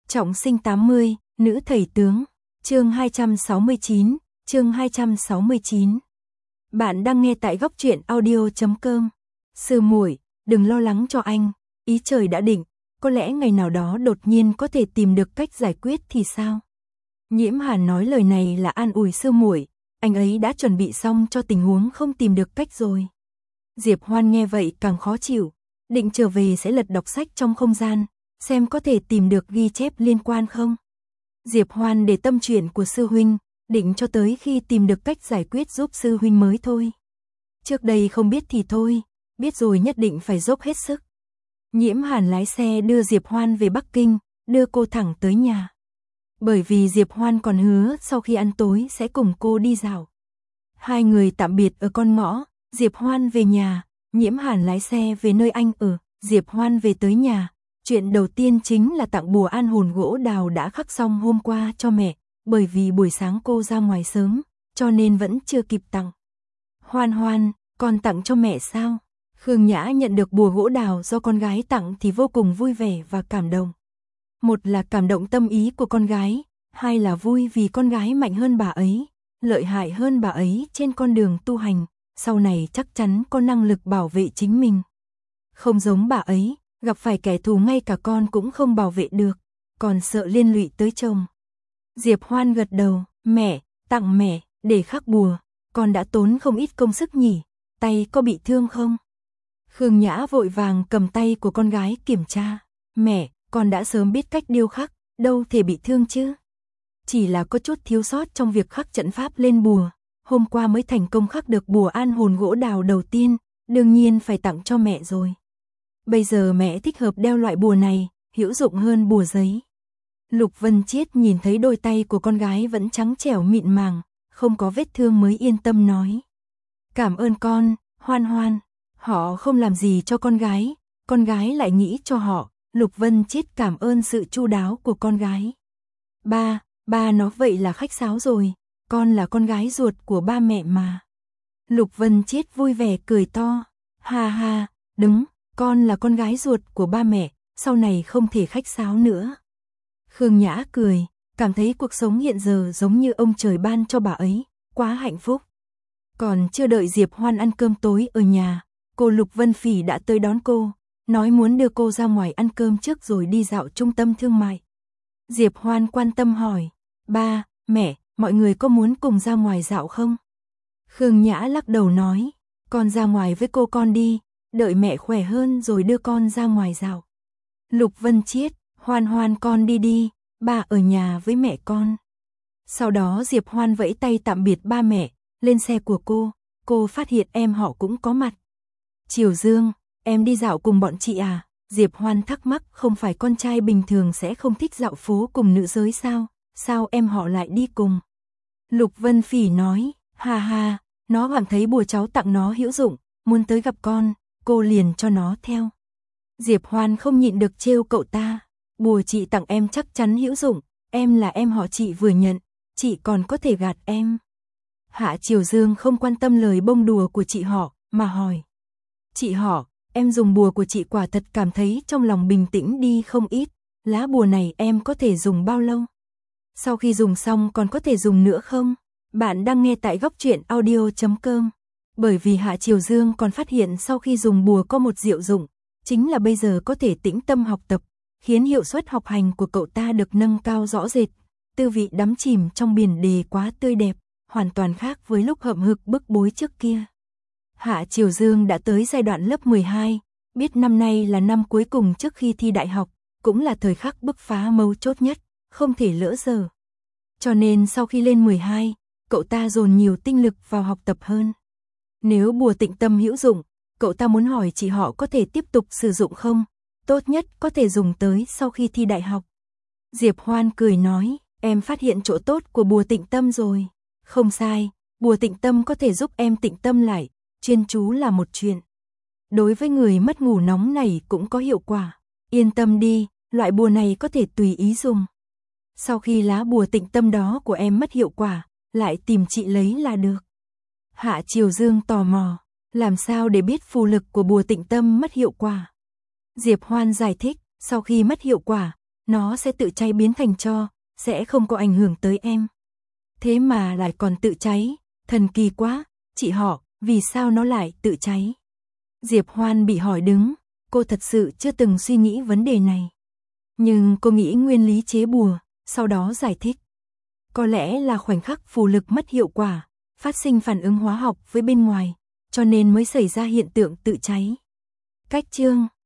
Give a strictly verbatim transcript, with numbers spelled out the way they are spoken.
Trọng sinh tám mươi, nữ thầy tướng, chương hai trăm sáu mươi chín, chương hai trăm sáu mươi chín. Bạn đang nghe tại góc truyện audio chấm com. Sư muội, đừng lo lắng cho anh, ý trời đã định, có lẽ ngày nào đó đột nhiên có thể tìm được cách giải quyết thì sao? Nhiễm Hàn nói lời này là an ủi sư muội, anh ấy đã chuẩn bị xong cho tình huống không tìm được cách rồi. Diệp Hoan nghe vậy càng khó chịu, định trở về sẽ lật đọc sách trong không gian, xem có thể tìm được ghi chép liên quan không. Diệp Hoan để tâm chuyện của sư huynh, định cho tới khi tìm được cách giải quyết giúp sư huynh mới thôi. Trước đây không biết thì thôi, biết rồi nhất định phải dốc hết sức. Nhiễm Hàn lái xe đưa Diệp Hoan về Bắc Kinh, đưa cô thẳng tới nhà. Bởi vì Diệp Hoan còn hứa sau khi ăn tối sẽ cùng cô đi dạo. Hai người tạm biệt ở con ngõ, Diệp Hoan về nhà, Nhiễm Hàn lái xe về nơi anh ở, Diệp Hoan về tới nhà. Chuyện đầu tiên chính là tặng bùa an hồn gỗ đào đã khắc xong hôm qua cho mẹ, bởi vì buổi sáng cô ra ngoài sớm, cho nên vẫn chưa kịp tặng. Hoan Hoan, con tặng cho mẹ sao? Khương Nhã nhận được bùa gỗ đào do con gái tặng thì vô cùng vui vẻ và cảm động. Một là cảm động tâm ý của con gái, hai là vui vì con gái mạnh hơn bà ấy, lợi hại hơn bà ấy trên con đường tu hành, sau này chắc chắn có năng lực bảo vệ chính mình. Không giống bà ấy, gặp phải kẻ thù ngay cả con cũng không bảo vệ được, còn sợ liên lụy tới chồng. Diệp Hoan gật đầu, mẹ, tặng mẹ, để khắc bùa, con đã tốn không ít công sức nhỉ, tay có bị thương không? Khương Nhã vội vàng cầm tay của con gái kiểm tra, mẹ, con đã sớm biết cách điêu khắc, đâu thể bị thương chứ. Chỉ là có chút thiếu sót trong việc khắc trận pháp lên bùa, hôm qua mới thành công khắc được bùa an hồn gỗ đào đầu tiên, đương nhiên phải tặng cho mẹ rồi. Bây giờ mẹ thích hợp đeo loại bùa này, hữu dụng hơn bùa giấy. Lục Vân Chiết nhìn thấy đôi tay của con gái vẫn trắng trẻo mịn màng, không có vết thương mới yên tâm nói. Cảm ơn con, Hoan Hoan, họ không làm gì cho con gái, con gái lại nghĩ cho họ, Lục Vân Chiết cảm ơn sự chu đáo của con gái. Ba, ba nó vậy là khách sáo rồi, con là con gái ruột của ba mẹ mà. Lục Vân Chiết vui vẻ cười to, ha ha, đúng. Con là con gái ruột của ba mẹ, sau này không thể khách sáo nữa. Khương Nhã cười, cảm thấy cuộc sống hiện giờ giống như ông trời ban cho bà ấy, quá hạnh phúc. Còn chưa đợi Diệp Hoan ăn cơm tối ở nhà, cô Lục Vân Phỉ đã tới đón cô, nói muốn đưa cô ra ngoài ăn cơm trước rồi đi dạo trung tâm thương mại. Diệp Hoan quan tâm hỏi, ba, mẹ, mọi người có muốn cùng ra ngoài dạo không? Khương Nhã lắc đầu nói, con ra ngoài với cô con đi. Đợi mẹ khỏe hơn rồi đưa con ra ngoài dạo. Lục Vân Chiết, Hoan Hoan con đi đi, ba ở nhà với mẹ con. Sau đó Diệp Hoan vẫy tay tạm biệt ba mẹ, lên xe của cô, cô phát hiện em họ cũng có mặt. Triều Dương, em đi dạo cùng bọn chị à? Diệp Hoan thắc mắc, không phải con trai bình thường sẽ không thích dạo phố cùng nữ giới sao, sao em họ lại đi cùng? Lục Vân Phỉ nói, ha ha, nó cảm thấy bùa cháu tặng nó hữu dụng, muốn tới gặp con. Cô liền cho nó theo. Diệp Hoan không nhịn được trêu cậu ta, bùa chị tặng em chắc chắn hữu dụng, em là em họ chị vừa nhận, chị còn có thể gạt em. Hạ Triều Dương không quan tâm lời bông đùa của chị họ, mà hỏi. Chị họ, em dùng bùa của chị quả thật cảm thấy trong lòng bình tĩnh đi không ít, lá bùa này em có thể dùng bao lâu? Sau khi dùng xong còn có thể dùng nữa không? Bạn đang nghe tại góc truyện audio chấm com. Bởi vì Hạ Triều Dương còn phát hiện sau khi dùng bùa có một diệu dụng, chính là bây giờ có thể tĩnh tâm học tập, khiến hiệu suất học hành của cậu ta được nâng cao rõ rệt, tư vị đắm chìm trong biển đề quá tươi đẹp, hoàn toàn khác với lúc hậm hực bức bối trước kia. Hạ Triều Dương đã tới giai đoạn lớp mười hai, biết năm nay là năm cuối cùng trước khi thi đại học, cũng là thời khắc bứt phá mấu chốt nhất, không thể lỡ giờ. Cho nên sau khi lên mười hai, cậu ta dồn nhiều tinh lực vào học tập hơn. Nếu bùa tịnh tâm hữu dụng, cậu ta muốn hỏi chị họ có thể tiếp tục sử dụng không, tốt nhất có thể dùng tới sau khi thi đại học. Diệp Hoan cười nói, em phát hiện chỗ tốt của bùa tịnh tâm rồi. Không sai, bùa tịnh tâm có thể giúp em tịnh tâm lại, chuyên chú là một chuyện. Đối với người mất ngủ nóng này cũng có hiệu quả. Yên tâm đi, loại bùa này có thể tùy ý dùng. Sau khi lá bùa tịnh tâm đó của em mất hiệu quả, lại tìm chị lấy là được. Hạ Triều Dương tò mò, làm sao để biết phù lực của bùa tịnh tâm mất hiệu quả? Diệp Hoan giải thích, sau khi mất hiệu quả, nó sẽ tự cháy biến thành tro, sẽ không có ảnh hưởng tới em. Thế mà lại còn tự cháy, thần kỳ quá, chị họ, vì sao nó lại tự cháy? Diệp Hoan bị hỏi đứng, cô thật sự chưa từng suy nghĩ vấn đề này. Nhưng cô nghĩ nguyên lý chế bùa, sau đó giải thích. Có lẽ là khoảnh khắc phù lực mất hiệu quả, phát sinh phản ứng hóa học với bên ngoài, cho nên mới xảy ra hiện tượng tự cháy. Cách chương